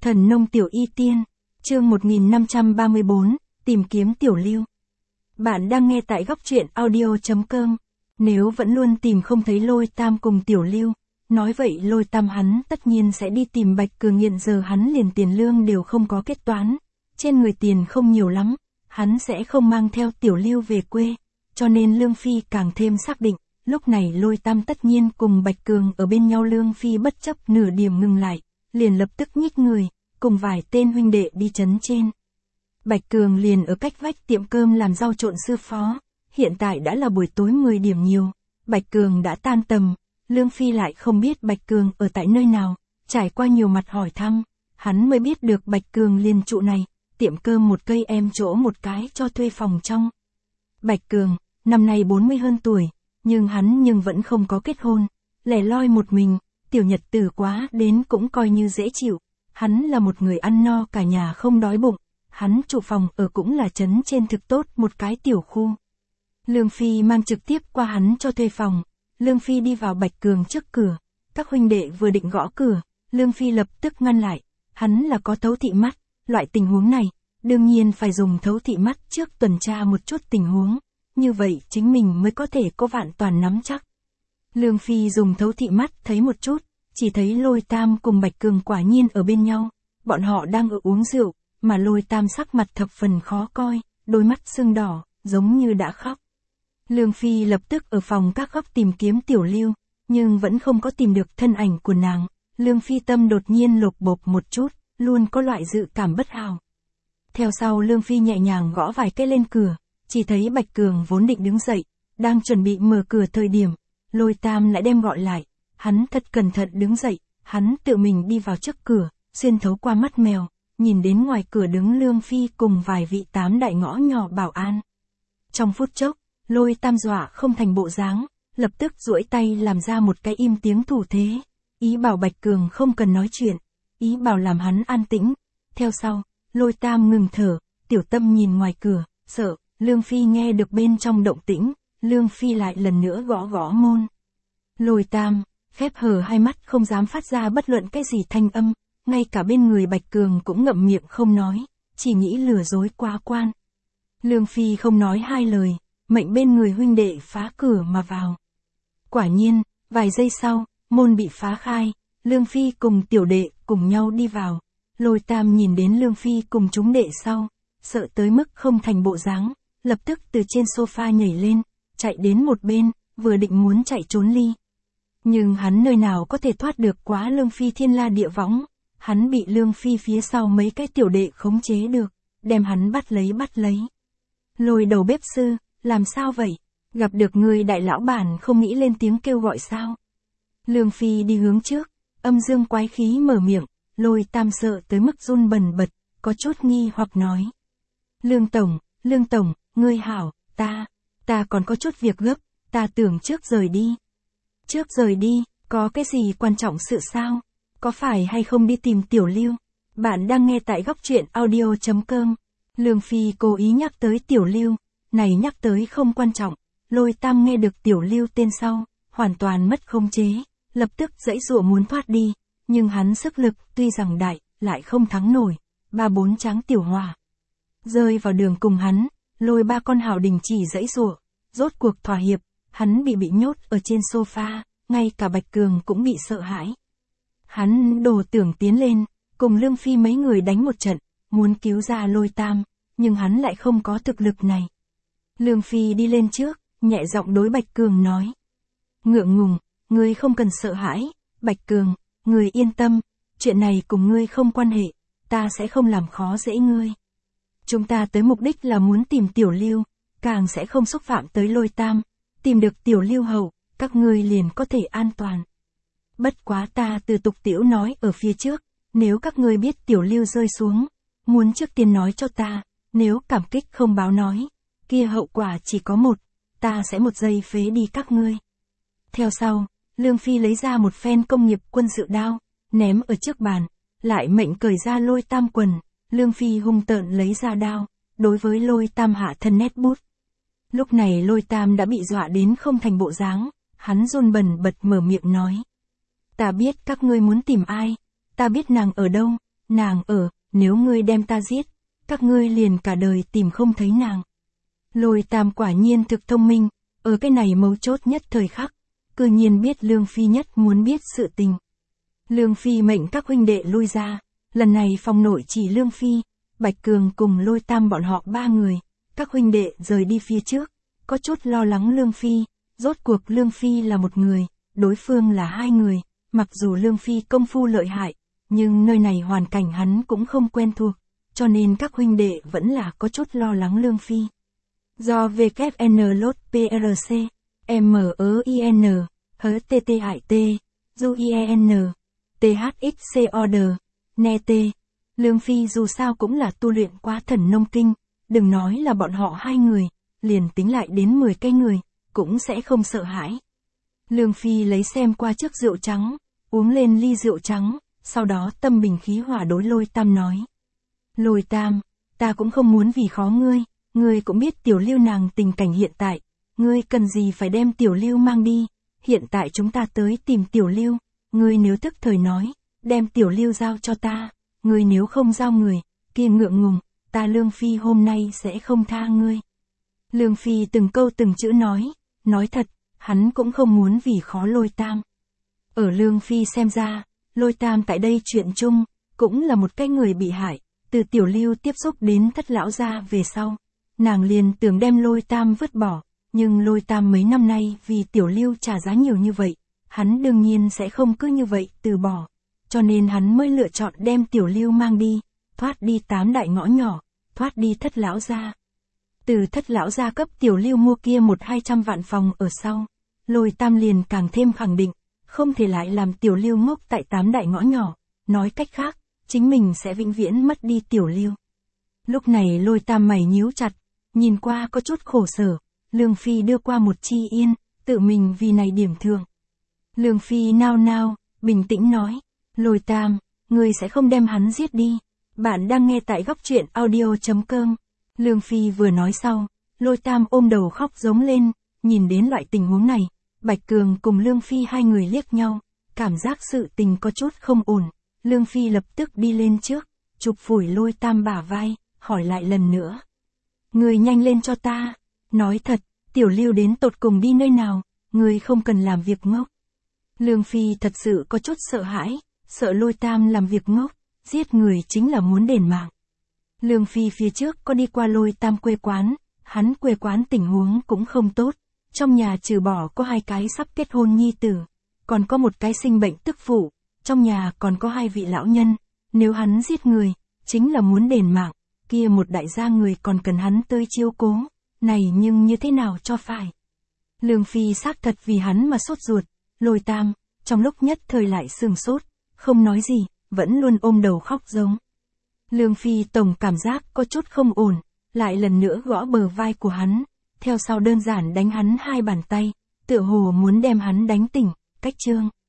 Thần nông tiểu y tiên, chương 1534, tìm kiếm tiểu lưu. Bạn đang nghe tại góc truyện audio.com. Nếu vẫn luôn tìm không thấy Lôi Tam cùng tiểu lưu, nói vậy Lôi Tam hắn tất nhiên sẽ đi tìm Bạch Cường. Hiện giờ hắn liền tiền lương đều không có kết toán, trên người tiền không nhiều lắm, hắn sẽ không mang theo tiểu lưu về quê, cho nên Lương Phi càng thêm xác định, lúc này Lôi Tam tất nhiên cùng Bạch Cường ở bên nhau. Lương Phi bất chấp nửa điểm ngừng lại, liền lập tức nhích người, cùng vài tên huynh đệ đi trấn trên. Bạch Cường liền ở cách vách tiệm cơm làm rau trộn sư phó, hiện tại đã là buổi tối 10 điểm nhiều, Bạch Cường đã tan tầm, Lương Phi lại không biết Bạch Cường ở tại nơi nào, trải qua nhiều mặt hỏi thăm, hắn mới biết được Bạch Cường liền trụ này, tiệm cơm một cây em chỗ một cái cho thuê phòng trong. Bạch Cường, năm nay 40 hơn tuổi, nhưng hắn vẫn vẫn không có kết hôn, lẻ loi một mình, tiểu nhật tử quá đến cũng coi như dễ chịu, hắn là một người ăn no cả nhà không đói bụng, hắn trụ phòng ở cũng là trấn trên thực tốt một cái tiểu khu. Lương Phi mang trực tiếp qua hắn cho thuê phòng, Lương Phi đi vào Bạch Cường trước cửa, các huynh đệ vừa định gõ cửa, Lương Phi lập tức ngăn lại, hắn là có thấu thị mắt, loại tình huống này, đương nhiên phải dùng thấu thị mắt trước tuần tra một chút tình huống, như vậy chính mình mới có thể có vạn toàn nắm chắc. Lương Phi dùng thấu thị mắt thấy một chút, chỉ thấy Lôi Tam cùng Bạch Cường quả nhiên ở bên nhau, bọn họ đang ở uống rượu, mà Lôi Tam sắc mặt thập phần khó coi, đôi mắt sưng đỏ, giống như đã khóc. Lương Phi lập tức ở phòng các góc tìm kiếm tiểu lưu, nhưng vẫn không có tìm được thân ảnh của nàng, Lương Phi tâm đột nhiên lột bột một chút, luôn có loại dự cảm bất hảo. Theo sau Lương Phi nhẹ nhàng gõ vài cái lên cửa, chỉ thấy Bạch Cường vốn định đứng dậy, đang chuẩn bị mở cửa thời điểm, Lôi Tam lại đem gọi lại, hắn thật cẩn thận đứng dậy, hắn tự mình đi vào trước cửa, xuyên thấu qua mắt mèo, nhìn đến ngoài cửa đứng Lương Phi cùng vài vị tám đại ngõ nhỏ bảo an. Trong phút chốc, Lôi Tam dọa không thành bộ dáng, lập tức duỗi tay làm ra một cái im tiếng thủ thế, ý bảo Bạch Cường không cần nói chuyện, ý bảo làm hắn an tĩnh. Theo sau, Lôi Tam ngừng thở, tiểu tâm nhìn ngoài cửa, sợ Lương Phi nghe được bên trong động tĩnh, Lương Phi lại lần nữa gõ gõ môn. Lôi Tam khép hờ hai mắt không dám phát ra bất luận cái gì thanh âm, ngay cả bên người Bạch Cường cũng ngậm miệng không nói, chỉ nghĩ lừa dối quá quan. Lương Phi không nói hai lời, mệnh bên người huynh đệ phá cửa mà vào. Quả nhiên, vài giây sau, môn bị phá khai, Lương Phi cùng tiểu đệ cùng nhau đi vào. Lôi Tam nhìn đến Lương Phi cùng chúng đệ sau, sợ tới mức không thành bộ dáng, lập tức từ trên sofa nhảy lên, chạy đến một bên, vừa định muốn chạy trốn ly. Nhưng hắn nơi nào có thể thoát được quá Lương Phi thiên la địa võng, hắn bị Lương Phi phía sau mấy cái tiểu đệ khống chế được, đem hắn bắt lấy. Lôi đầu bếp sư, làm sao vậy? Gặp được người đại lão bản không nghĩ lên tiếng kêu gọi sao? Lương Phi đi hướng trước, âm dương quái khí mở miệng, Lôi Tam sợ tới mức run bần bật, có chút nghi hoặc nói. Lương Tổng, ngươi hảo, ta còn có chút việc gấp, ta tưởng trước rời đi. Trước rời đi, có cái gì quan trọng sự sao? Có phải hay không đi tìm tiểu lưu? Bạn đang nghe tại góc truyện audio.com. Lương Phi cố ý nhắc tới tiểu lưu, này nhắc tới không quan trọng, Lôi Tam nghe được tiểu lưu tên sau, hoàn toàn mất khống chế, lập tức giãy giụa muốn thoát đi, nhưng hắn sức lực tuy rằng đại, lại không thắng nổi, 3-4 tráng tiểu hòa. Rơi vào đường cùng hắn, Lôi ba con hào đình chỉ giãy giụa, rốt cuộc thỏa hiệp, hắn bị nhốt ở trên sofa, ngay cả Bạch Cường cũng bị sợ hãi. Hắn đồ tưởng tiến lên, cùng Lương Phi mấy người đánh một trận, muốn cứu ra Lôi Tam, nhưng hắn lại không có thực lực này. Lương Phi đi lên trước, nhẹ giọng đối Bạch Cường nói. Ngượng ngùng, ngươi không cần sợ hãi, Bạch Cường, ngươi yên tâm, chuyện này cùng ngươi không quan hệ, ta sẽ không làm khó dễ ngươi. Chúng ta tới mục đích là muốn tìm tiểu lưu, càng sẽ không xúc phạm tới Lôi Tam, tìm được tiểu lưu hậu, các ngươi liền có thể an toàn. Bất quá ta từ tục tiểu nói ở phía trước, nếu các ngươi biết tiểu lưu rơi xuống, muốn trước tiên nói cho ta, nếu cảm kích không báo nói, kia hậu quả chỉ có một, ta sẽ một giây phế đi các ngươi. Theo sau, Lương Phi lấy ra một phen công nghiệp quân sự đao, ném ở trước bàn, lại mệnh cởi ra Lôi Tam quần, Lương Phi hung tợn lấy ra đao, đối với Lôi Tam hạ thân nét bút. Lúc này Lôi Tam đã bị dọa đến không thành bộ dáng, hắn run bần bật mở miệng nói. Ta biết các ngươi muốn tìm ai, ta biết nàng ở đâu, nàng ở, nếu ngươi đem ta giết, các ngươi liền cả đời tìm không thấy nàng. Lôi Tam quả nhiên thực thông minh, ở cái này mấu chốt nhất thời khắc, cư nhiên biết Lương Phi nhất muốn biết sự tình. Lương Phi mệnh các huynh đệ lui ra, lần này phòng nội chỉ Lương Phi, Bạch Cường cùng Lôi Tam bọn họ 3 người, các huynh đệ rời đi phía trước, có chút lo lắng Lương Phi, rốt cuộc Lương Phi là một người, đối phương là 2 người, mặc dù Lương Phi công phu lợi hại, nhưng nơi này hoàn cảnh hắn cũng không quen thuộc, cho nên các huynh đệ vẫn là có chút lo lắng Lương Phi. Do WN lốt PRC, MOIN, HTTIT, UIN, THXC order, NET, Lương Phi dù sao cũng là tu luyện quá thần nông kinh, đừng nói là bọn họ 2 người, liền tính lại đến 10 cái người, cũng sẽ không sợ hãi. Lương Phi lấy xem qua chiếc rượu trắng, uống lên ly rượu trắng, sau đó tâm bình khí hòa đối Lôi Tam nói. Lôi Tam, ta cũng không muốn vì khó ngươi cũng biết Tiểu Lưu nàng tình cảnh hiện tại, ngươi cần gì phải đem Tiểu Lưu mang đi, hiện tại chúng ta tới tìm Tiểu Lưu, ngươi nếu tức thời nói, đem Tiểu Lưu giao cho ta, ngươi nếu không giao người, kia ngượng ngùng, ta Lương Phi hôm nay sẽ không tha ngươi. Lương Phi từng câu từng chữ nói thật, hắn cũng không muốn vì khó Lôi Tam. Ở Lương Phi xem ra, Lôi Tam tại đây chuyện chung, cũng là một cái người bị hại, từ Tiểu Lưu tiếp xúc đến Thất lão gia về sau. Nàng liền tưởng đem Lôi Tam vứt bỏ, nhưng Lôi Tam mấy năm nay vì Tiểu Lưu trả giá nhiều như vậy, hắn đương nhiên sẽ không cứ như vậy từ bỏ, cho nên hắn mới lựa chọn đem Tiểu Lưu mang đi, thoát đi 8 đại ngõ nhỏ, thoát đi Thất lão gia. Từ Thất lão gia cấp Tiểu Lưu mua kia 100-200 vạn phòng ở sau, Lôi Tam liền càng thêm khẳng định, không thể lại làm Tiểu Lưu ngốc tại 8 đại ngõ nhỏ, nói cách khác, chính mình sẽ vĩnh viễn mất đi Tiểu Lưu. Lúc này Lôi Tam mày nhíu chặt, nhìn qua có chút khổ sở, Lương Phi đưa qua một chi yên, tự mình vì này điểm thưởng. Lương Phi nao, bình tĩnh nói, Lôi Tam, ngươi sẽ không đem hắn giết đi. Bạn đang nghe tại góc truyện audio.com. Lương Phi vừa nói sau, Lôi Tam ôm đầu khóc giống lên, nhìn đến loại tình huống này, Bạch Cường cùng Lương Phi 2 người liếc nhau, cảm giác sự tình có chút không ổn. Lương Phi lập tức đi lên trước, chụp phủi Lôi Tam bả vai, hỏi lại lần nữa. Ngươi nhanh lên cho ta, nói thật, Tiểu Lưu đến tột cùng đi nơi nào, ngươi không cần làm việc ngốc. Lương Phi thật sự có chút sợ hãi, sợ Lôi Tam làm việc ngốc, giết người chính là muốn đền mạng. Lương Phi phía trước có đi qua Lôi Tam quê quán, hắn quê quán tình huống cũng không tốt, trong nhà trừ bỏ có 2 cái sắp kết hôn nhi tử, còn có 1 cái sinh bệnh tức phụ, trong nhà còn có 2 vị lão nhân, nếu hắn giết người, chính là muốn đền mạng, kia một đại gia người còn cần hắn tới chiếu cố, này nhưng như thế nào cho phải. Lương Phi xác thật vì hắn mà sốt ruột, Lôi Tam, trong lúc nhất thời lại sừng sốt, không nói gì, vẫn luôn ôm đầu khóc giống. Lương Phi tổng cảm giác có chút không ổn, lại lần nữa gõ bờ vai của hắn, theo sau đơn giản đánh hắn 2 bàn tay, tựa hồ muốn đem hắn đánh tỉnh, cách chương.